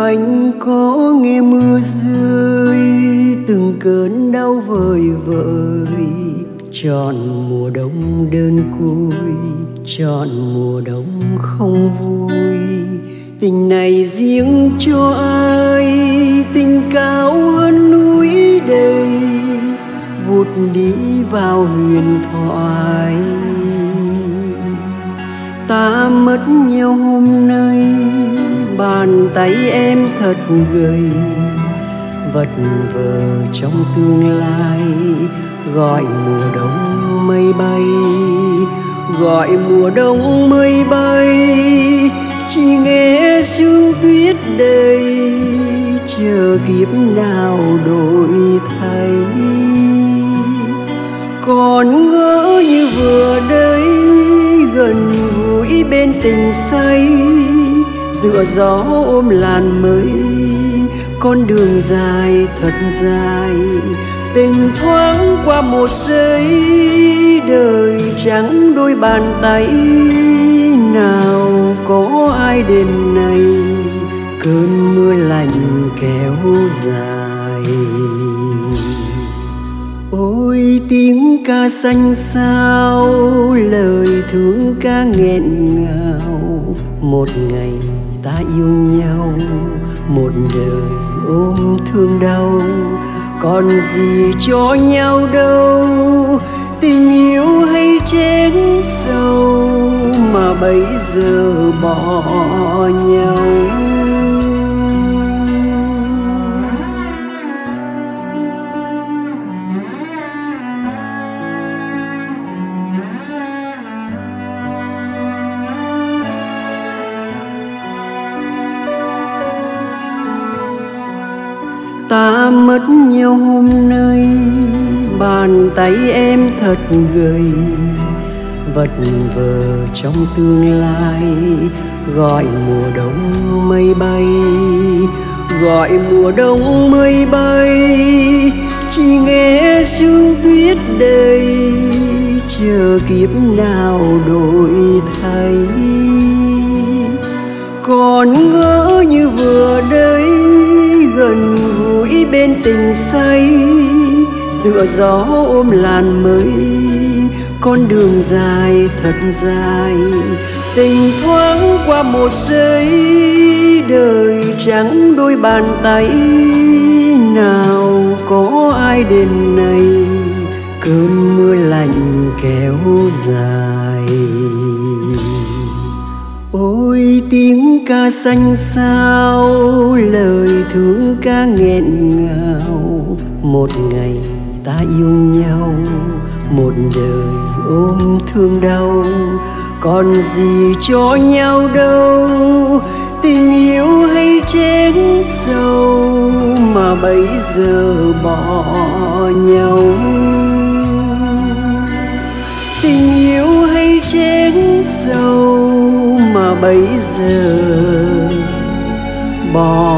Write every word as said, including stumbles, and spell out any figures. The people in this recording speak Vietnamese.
anh có nghe mưa rơi, từng cơn đau vơi vợi, trọn mùa đông đơn côi, trọn mùa đông không vui. Tình này riêng cho ai, tình cao hơn núi đầy, vụt đi vào huyền thoại. Ta mất nhau hôm nay, bàn tay em thật gầy, vật vờ trong tương lai, gọi mùa đông mây bay, gọi mùa đông mây bay. Chỉ nghe sương tuyết đầy, chờ kiếp nào đổi thay. Còn ngỡ như vừa đây, gần gũi bên tình say, tựa gió ôm làn mới. Con đường dài thật dài, tình thoáng qua một giây, đời trắng đôi bàn tay. Nào có ai đêm nay, cơn mưa lạnh kéo dài. Ôi tiếng ca xanh xao, lời thương ca nghẹn ngào. Một ngày ta yêu nhau, một đời ôm thương đau. Còn gì cho nhau đâu, tình yêu hay chết sâu, mà bây giờ bỏ nhau. Ta mất nhau hôm nay, bàn tay em thật gầy, vật vờ trong tương lai, gọi mùa đông mây bay, gọi mùa đông mây bay. Chỉ nghe sương tuyết đầy, chờ kiếp nào đổi thay. Còn ngỡ như vừa đây, gần gũi bên tình say, tựa gió ôm làn mới. Con đường dài thật dài, tình thoáng qua một giây, đời trắng đôi bàn tay. Nào có ai đêm nay, cơn mưa lạnh kéo dài. Ôi tiếng ca xanh xao, lời thương ca nghẹn ngào. Một ngày ta yêu nhau, một đời ôm thương đau. Còn gì cho nhau đâu, tình yêu hay chết sâu, mà bây giờ bỏ nhau. Tình yêu hay chết sâu, mà bây giờ bỏ